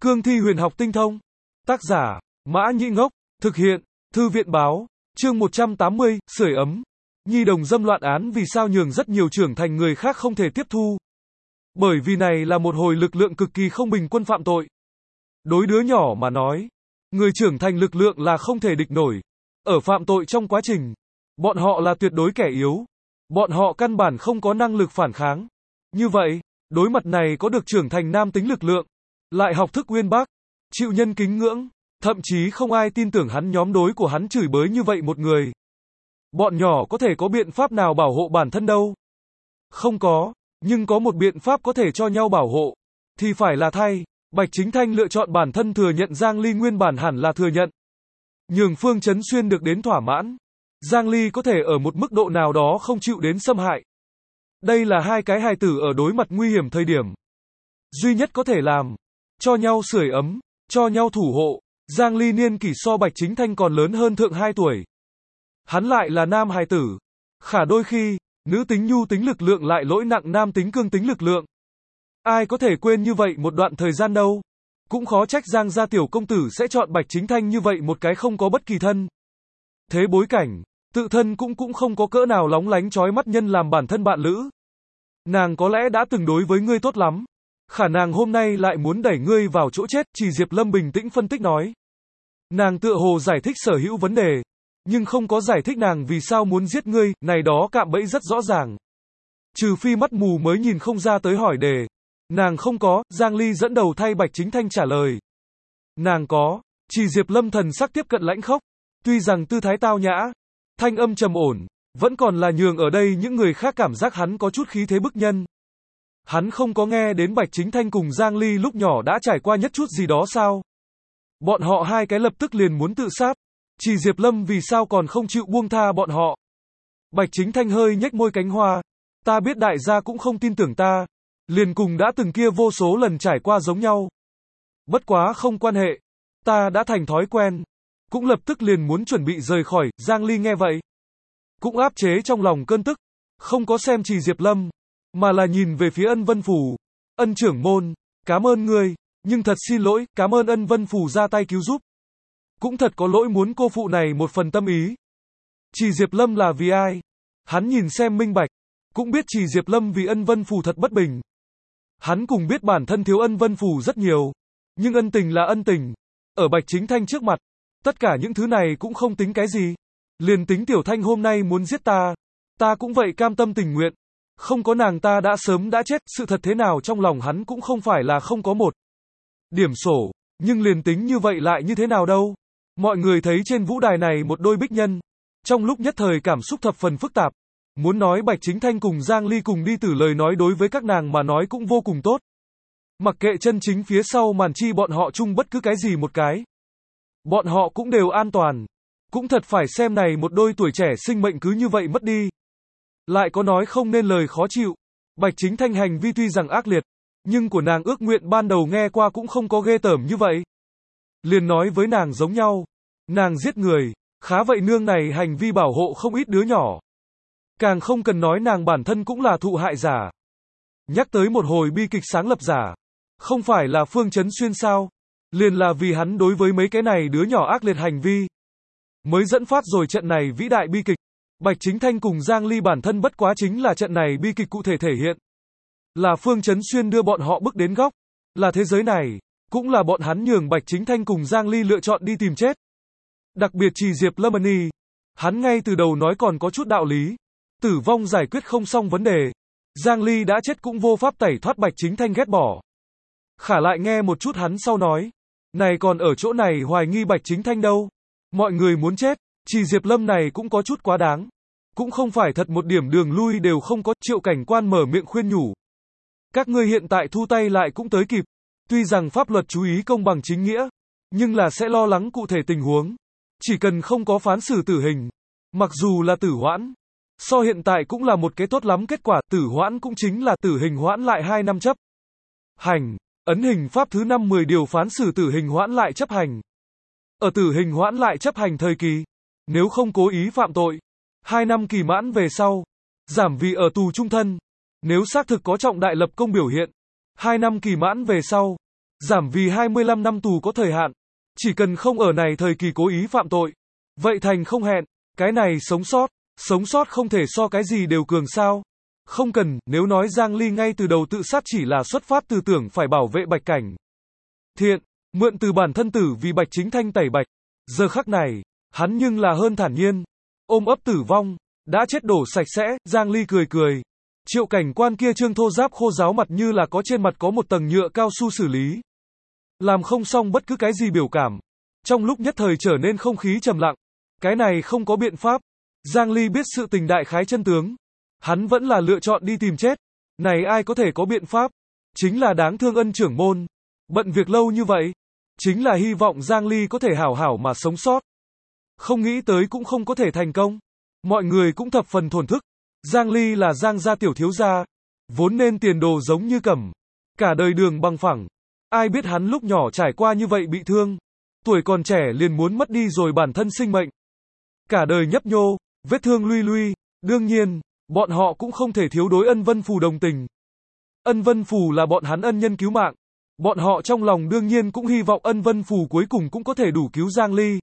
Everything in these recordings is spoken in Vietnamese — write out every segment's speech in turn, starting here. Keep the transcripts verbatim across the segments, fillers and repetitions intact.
Cương thi huyền học tinh thông. Tác giả, Mã Nhĩ Ngốc. Thực hiện, Thư viện báo. Chương một trăm tám mươi, sưởi ấm. Nhi đồng dâm loạn án vì sao nhường rất nhiều trưởng thành người khác không thể tiếp thu. Bởi vì này là một hồi lực lượng cực kỳ không bình quân phạm tội. Đối đứa nhỏ mà nói, người trưởng thành lực lượng là không thể địch nổi. Ở phạm tội trong quá trình, bọn họ là tuyệt đối kẻ yếu. Bọn họ căn bản không có năng lực phản kháng. Như vậy, đối mặt này có được trưởng thành nam tính lực lượng, lại học thức uyên bác, chịu nhân kính ngưỡng, thậm chí không ai tin tưởng hắn nhóm đối của hắn chửi bới như vậy một người. Bọn nhỏ có thể có biện pháp nào bảo hộ bản thân đâu? Không có, nhưng có một biện pháp có thể cho nhau bảo hộ, thì phải là thay. Bạch Chính Thanh lựa chọn bản thân thừa nhận Giang Ly nguyên bản hẳn là thừa nhận. Nhường Phương Chấn Xuyên được đến thỏa mãn. Giang Ly có thể ở một mức độ nào đó không chịu đến xâm hại. Đây là hai cái hài tử ở đối mặt nguy hiểm thời điểm. Duy nhất có thể làm. Cho nhau sưởi ấm, cho nhau thủ hộ. Giang Ly niên kỷ so Bạch Chính Thanh còn lớn hơn thượng hai tuổi. Hắn lại là nam hài tử. Khả đôi khi, nữ tính nhu tính lực lượng lại lỗi nặng nam tính cương tính lực lượng. Ai có thể quên như vậy một đoạn thời gian đâu. Cũng khó trách Giang gia tiểu công tử sẽ chọn Bạch Chính Thanh như vậy một cái không có bất kỳ thân. Thế bối cảnh, tự thân cũng cũng không có cỡ nào lóng lánh chói mắt nhân làm bản thân bạn lữ. Nàng có lẽ đã từng đối với ngươi tốt lắm. Khả nàng hôm nay lại muốn đẩy ngươi vào chỗ chết, chỉ Diệp Lâm bình tĩnh phân tích nói. Nàng tựa hồ giải thích sở hữu vấn đề, nhưng không có giải thích nàng vì sao muốn giết ngươi, này đó cạm bẫy rất rõ ràng. Trừ phi mắt mù mới nhìn không ra tới hỏi đề. Nàng không có, Giang Ly dẫn đầu thay Bạch Chính Thanh trả lời. Nàng có, chỉ Diệp Lâm thần sắc tiếp cận lãnh khốc, tuy rằng tư thái tao nhã, thanh âm trầm ổn, vẫn còn là nhường ở đây những người khác cảm giác hắn có chút khí thế bức nhân. Hắn không có nghe đến Bạch Chính Thanh cùng Giang Ly lúc nhỏ đã trải qua nhất chút gì đó sao? Bọn họ hai cái lập tức liền muốn tự sát, chỉ Diệp Lâm vì sao còn không chịu buông tha bọn họ? Bạch Chính Thanh hơi nhếch môi cánh hoa, ta biết đại gia cũng không tin tưởng ta, liền cùng đã từng kia vô số lần trải qua giống nhau. Bất quá không quan hệ, ta đã thành thói quen, cũng lập tức liền muốn chuẩn bị rời khỏi. Giang Ly nghe vậy, cũng áp chế trong lòng cơn tức, không có xem chỉ Diệp Lâm, mà là nhìn về phía Ân Vân Phù. Ân trưởng môn, cảm ơn ngươi, nhưng thật xin lỗi, cảm ơn Ân Vân Phù ra tay cứu giúp. Cũng thật có lỗi muốn cô phụ này một phần tâm ý. Chỉ Diệp Lâm là vì ai? Hắn nhìn xem minh bạch, cũng biết chỉ Diệp Lâm vì Ân Vân Phù thật bất bình. Hắn cùng biết bản thân thiếu Ân Vân Phù rất nhiều, nhưng ân tình là ân tình. Ở Bạch Chính Thanh trước mặt, tất cả những thứ này cũng không tính cái gì. Liền tính Tiểu Thanh hôm nay muốn giết ta, ta cũng vậy cam tâm tình nguyện. Không có nàng ta đã sớm đã chết, sự thật thế nào trong lòng hắn cũng không phải là không có một điểm sổ, nhưng liền tính như vậy lại như thế nào đâu. Mọi người thấy trên vũ đài này một đôi bích nhân, trong lúc nhất thời cảm xúc thập phần phức tạp. Muốn nói Bạch Chính Thanh cùng Giang Ly cùng đi tử lời nói đối với các nàng mà nói cũng vô cùng tốt. Mặc kệ chân chính phía sau màn chi bọn họ chung bất cứ cái gì một cái. Bọn họ cũng đều an toàn. Cũng thật phải xem này một đôi tuổi trẻ sinh mệnh cứ như vậy mất đi. Lại có nói không nên lời khó chịu. Bạch Chính Thanh hành vi tuy rằng ác liệt, nhưng của nàng ước nguyện ban đầu nghe qua cũng không có ghê tởm như vậy. Liền nói với nàng giống nhau. Nàng giết người, khá vậy nương này hành vi bảo hộ không ít đứa nhỏ. Càng không cần nói nàng bản thân cũng là thụ hại giả. Nhắc tới một hồi bi kịch sáng lập giả. Không phải là Phương Chấn Xuyên sao? Liền là vì hắn đối với mấy cái này đứa nhỏ ác liệt hành vi. Mới dẫn phát rồi trận này vĩ đại bi kịch. Bạch Chính Thanh cùng Giang Ly bản thân bất quá chính là trận này bi kịch cụ thể thể hiện. Là Phương Chấn Xuyên đưa bọn họ bước đến góc. Là thế giới này. Cũng là bọn hắn nhường Bạch Chính Thanh cùng Giang Ly lựa chọn đi tìm chết. Đặc biệt chỉ Diệp Lâm Ân, hắn ngay từ đầu nói còn có chút đạo lý. Tử vong giải quyết không xong vấn đề. Giang Ly đã chết cũng vô pháp tẩy thoát Bạch Chính Thanh ghét bỏ. Khả lại nghe một chút hắn sau nói. Này còn ở chỗ này hoài nghi Bạch Chính Thanh đâu. Mọi người muốn chết, chỉ Diệp Lâm này cũng có chút quá đáng. Cũng không phải thật một điểm đường lui đều không có. Triệu Cảnh Quan mở miệng khuyên nhủ. Các ngươi hiện tại thu tay lại cũng tới kịp. Tuy rằng pháp luật chú ý công bằng chính nghĩa, nhưng là sẽ lo lắng cụ thể tình huống. Chỉ cần không có phán xử tử hình, mặc dù là tử hoãn, so hiện tại cũng là một cái tốt lắm kết quả. Tử hoãn cũng chính là tử hình hoãn lại hai năm chấp hành. Ấn hình pháp thứ năm mười điều phán xử tử hình hoãn lại chấp hành. Ở tử hình hoãn lại chấp hành thời kỳ, nếu không cố ý phạm tội, hai năm kỳ mãn về sau, giảm vì ở tù trung thân. Nếu xác thực có trọng đại lập công biểu hiện, hai năm kỳ mãn về sau, giảm vì hai mươi lăm năm tù có thời hạn. Chỉ cần không ở này thời kỳ cố ý phạm tội. Vậy thành không hẹn. Cái này sống sót. Sống sót không thể so cái gì đều cường sao. Không cần, nếu nói Giang Ly ngay từ đầu tự sát chỉ là xuất phát từ tưởng phải bảo vệ Bạch Cảnh Thiện, mượn từ bản thân tử vì Bạch Chính Thanh tẩy bạch. Giờ khắc này, hắn nhưng là hơn thản nhiên. Ôm ấp tử vong, đã chết đổ sạch sẽ, Giang Ly cười cười. Triệu cảnh quan kia trương thô giáp khô ráo mặt như là có trên mặt có một tầng nhựa cao su xử lý. Làm không xong bất cứ cái gì biểu cảm. Trong lúc nhất thời trở nên không khí trầm lặng. Cái này không có biện pháp. Giang Ly biết sự tình đại khái chân tướng. Hắn vẫn là lựa chọn đi tìm chết. Này ai có thể có biện pháp. Chính là đáng thương ân trưởng môn. Bận việc lâu như vậy. Chính là hy vọng Giang Ly có thể hảo hảo mà sống sót. Không nghĩ tới cũng không có thể thành công. Mọi người cũng thập phần thổn thức. Giang Ly là Giang gia tiểu thiếu gia. Vốn nên tiền đồ giống như cẩm. Cả đời đường bằng phẳng. Ai biết hắn lúc nhỏ trải qua như vậy bị thương. Tuổi còn trẻ liền muốn mất đi rồi bản thân sinh mệnh. Cả đời nhấp nhô, vết thương luy luy. Đương nhiên, bọn họ cũng không thể thiếu đối Ân Vân Phù đồng tình. Ân Vân Phù là bọn hắn ân nhân cứu mạng. Bọn họ trong lòng đương nhiên cũng hy vọng Ân Vân Phù cuối cùng cũng có thể đủ cứu Giang Ly.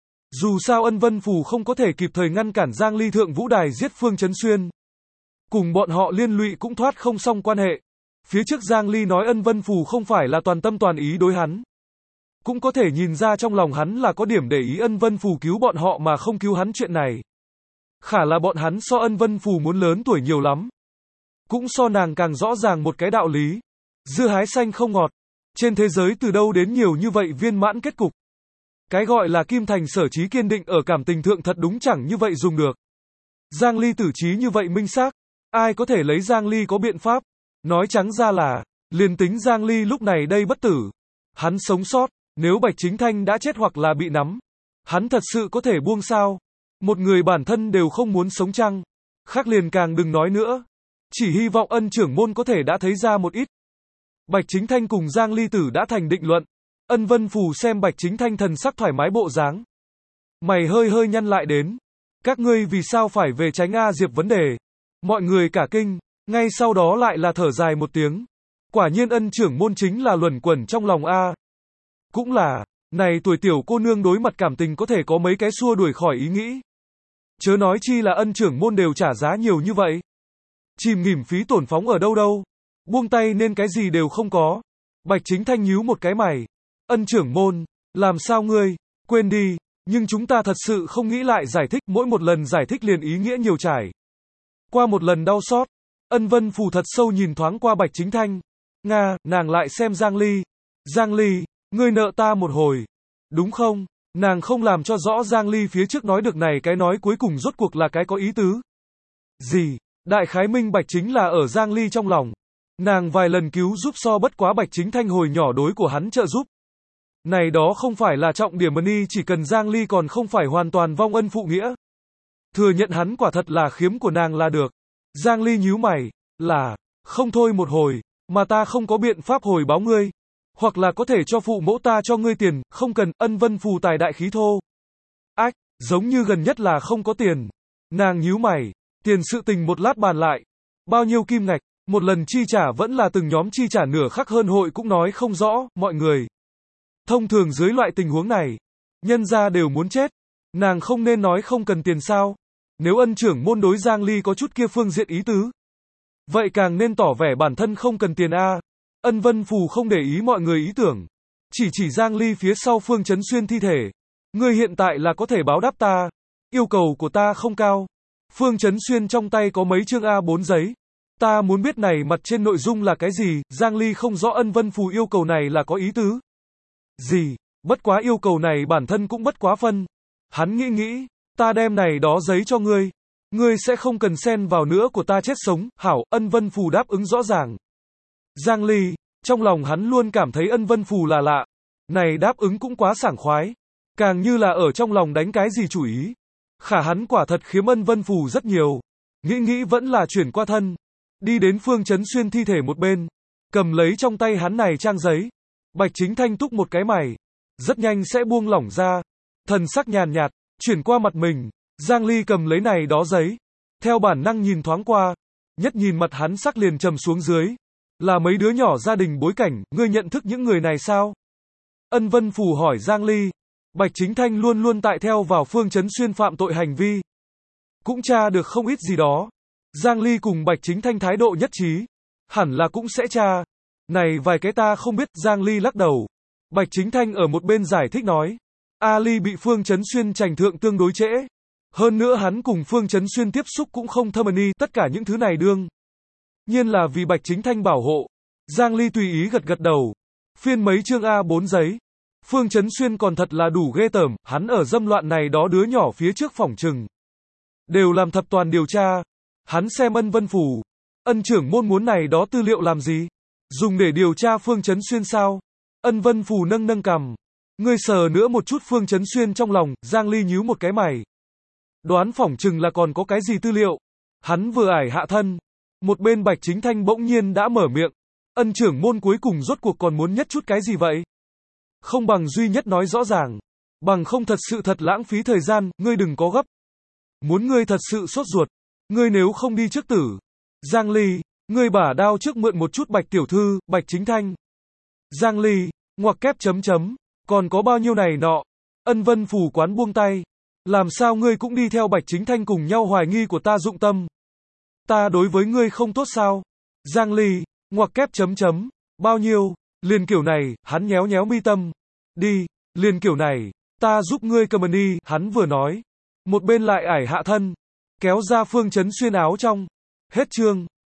Dù sao Ân Vân Phù không có thể kịp thời ngăn cản Giang Ly thượng vũ đài giết Phương Chấn Xuyên. Cùng bọn họ liên lụy cũng thoát không xong quan hệ. Phía trước Giang Ly nói Ân Vân Phù không phải là toàn tâm toàn ý đối hắn. Cũng có thể nhìn ra trong lòng hắn là có điểm để ý Ân Vân Phù cứu bọn họ mà không cứu hắn chuyện này. Khả là bọn hắn so Ân Vân Phù muốn lớn tuổi nhiều lắm. Cũng so nàng càng rõ ràng một cái đạo lý. Dưa hái xanh không ngọt. Trên thế giới từ đâu đến nhiều như vậy viên mãn kết cục. Cái gọi là kim thành sở trí kiên định ở cảm tình thượng thật đúng chẳng như vậy dùng được. Giang Ly tử trí như vậy minh xác. Ai có thể lấy Giang Ly có biện pháp. Nói trắng ra là, liền tính Giang Ly lúc này đây bất tử. Hắn sống sót, nếu Bạch Chính Thanh đã chết hoặc là bị nắm. Hắn thật sự có thể buông sao. Một người bản thân đều không muốn sống chăng. Khác liền càng đừng nói nữa. Chỉ hy vọng ân trưởng môn có thể đã thấy ra một ít. Bạch Chính Thanh cùng Giang Ly tử đã thành định luận. Ân Vân Phù xem Bạch Chính Thanh thần sắc thoải mái bộ dáng. Mày hơi hơi nhăn lại đến. Các ngươi vì sao phải về tránh A Diệp vấn đề. Mọi người cả kinh. Ngay sau đó lại là thở dài một tiếng. Quả nhiên ân trưởng môn chính là luẩn quẩn trong lòng A. Cũng là, này tuổi tiểu cô nương đối mặt cảm tình có thể có mấy cái xua đuổi khỏi ý nghĩ. Chớ nói chi là ân trưởng môn đều trả giá nhiều như vậy. Chìm nghỉm phí tổn phóng ở đâu đâu. Buông tay nên cái gì đều không có. Bạch Chính Thanh nhíu một cái mày. Ân trưởng môn, làm sao ngươi, quên đi, nhưng chúng ta thật sự không nghĩ lại giải thích, mỗi một lần giải thích liền ý nghĩa nhiều trải. Qua một lần đau xót, Ân Vân Phù thật sâu nhìn thoáng qua Bạch Chính Thanh. Nga, nàng lại xem Giang Ly. Giang Ly, ngươi nợ ta một hồi. Đúng không? Nàng không làm cho rõ Giang Ly phía trước nói được này cái nói cuối cùng rốt cuộc là cái có ý tứ. Gì? Đại khái minh bạch chính là ở Giang Ly trong lòng. Nàng vài lần cứu giúp so bất quá Bạch Chính Thanh hồi nhỏ đối của hắn trợ giúp. Này đó không phải là trọng điểm ni, chỉ cần Giang Ly còn không phải hoàn toàn vong ân phụ nghĩa. Thừa nhận hắn quả thật là khiếm của nàng là được. Giang Ly nhíu mày, là, không thôi một hồi, mà ta không có biện pháp hồi báo ngươi. Hoặc là có thể cho phụ mẫu ta cho ngươi tiền, không cần, Ân Vân Phù tài đại khí thô. Ách, giống như gần nhất là không có tiền. Nàng nhíu mày, tiền sự tình một lát bàn lại. Bao nhiêu kim ngạch, một lần chi trả vẫn là từng nhóm chi trả nửa khắc hơn hội cũng nói không rõ, mọi người. Thông thường dưới loại tình huống này, nhân gia đều muốn chết. Nàng không nên nói không cần tiền sao. Nếu ân trưởng môn đối Giang Ly có chút kia phương diện ý tứ. Vậy càng nên tỏ vẻ bản thân không cần tiền a. Ân Vân Phù không để ý mọi người ý tưởng. Chỉ chỉ Giang Ly phía sau Phương Chấn Xuyên thi thể. Ngươi hiện tại là có thể báo đáp ta. Yêu cầu của ta không cao. Phương Chấn Xuyên trong tay có mấy chương A bốn giấy. Ta muốn biết này mặt trên nội dung là cái gì. Giang Ly không rõ Ân Vân Phù yêu cầu này là có ý tứ gì. Bất quá yêu cầu này bản thân cũng bất quá phân. Hắn nghĩ nghĩ. Ta đem này đó giấy cho ngươi. Ngươi sẽ không cần xen vào nữa của ta chết sống. Hảo, Ân Vân Phù đáp ứng rõ ràng. Giang Ly, trong lòng hắn luôn cảm thấy Ân Vân Phù là lạ. Này đáp ứng cũng quá sảng khoái. Càng như là ở trong lòng đánh cái gì chủ ý. Khả hắn quả thật khiếm Ân Vân Phù rất nhiều. Nghĩ nghĩ vẫn là chuyển qua thân. Đi đến Phương Chấn Xuyên thi thể một bên. Cầm lấy trong tay hắn này trang giấy. Bạch Chính Thanh túc một cái mày. Rất nhanh sẽ buông lỏng ra. Thần sắc nhàn nhạt, chuyển qua mặt mình. Giang Ly cầm lấy này đó giấy. Theo bản năng nhìn thoáng qua. Nhất nhìn mặt hắn sắc liền trầm xuống dưới. Là mấy đứa nhỏ gia đình bối cảnh, ngươi nhận thức những người này sao? Ân Vân Phù hỏi Giang Ly. Bạch Chính Thanh luôn luôn tại theo vào Phương Chấn Xuyên phạm tội hành vi. Cũng tra được không ít gì đó. Giang Ly cùng Bạch Chính Thanh thái độ nhất trí. Hẳn là cũng sẽ tra. Này vài cái ta không biết, Giang Ly lắc đầu. Bạch Chính Thanh ở một bên giải thích nói. Ali bị Phương Chấn Xuyên trành thượng tương đối trễ. Hơn nữa hắn cùng Phương Chấn Xuyên tiếp xúc cũng không thâm ni, tất cả những thứ này đương nhiên là vì Bạch Chính Thanh bảo hộ. Giang Ly tùy ý gật gật đầu. Phiên mấy chương A bốn giấy. Phương Chấn Xuyên còn thật là đủ ghê tởm, hắn ở dâm loạn này đó đứa nhỏ phía trước phỏng trừng. Đều làm thập toàn điều tra. Hắn xem Ân Vân Phù. Ân trưởng môn muốn này đó tư liệu làm gì? Dùng để điều tra Phương Chấn Xuyên sao? Ân Vân Phù nâng nâng cằm. Ngươi sờ nữa một chút Phương Chấn Xuyên trong lòng, Giang Ly nhíu một cái mày. Đoán phỏng chừng là còn có cái gì tư liệu. Hắn vừa ải hạ thân. Một bên Bạch Chính Thanh bỗng nhiên đã mở miệng. Ân trưởng môn cuối cùng rốt cuộc còn muốn nhất chút cái gì vậy? Không bằng duy nhất nói rõ ràng. Bằng không thật sự thật lãng phí thời gian, ngươi đừng có gấp. Muốn ngươi thật sự sốt ruột. Ngươi nếu không đi trước tử. Giang Ly, ngươi bả đao trước mượn một chút Bạch tiểu thư, Bạch Chính Thanh. Giang Ly, ngoặc kép chấm chấm. Còn có bao nhiêu này nọ? Ân Vân Phù quán buông tay. Làm sao ngươi cũng đi theo Bạch Chính Thanh cùng nhau hoài nghi của ta dụng tâm? Ta đối với ngươi không tốt sao? Giang Ly, ngoặc kép chấm chấm. Bao nhiêu? Liền kiểu này, hắn nhéo nhéo mi tâm. Đi, liền kiểu này, ta giúp ngươi cầm đi, hắn vừa nói. Một bên lại ải hạ thân. Kéo ra Phương Chấn Xuyên áo trong. Hết chương.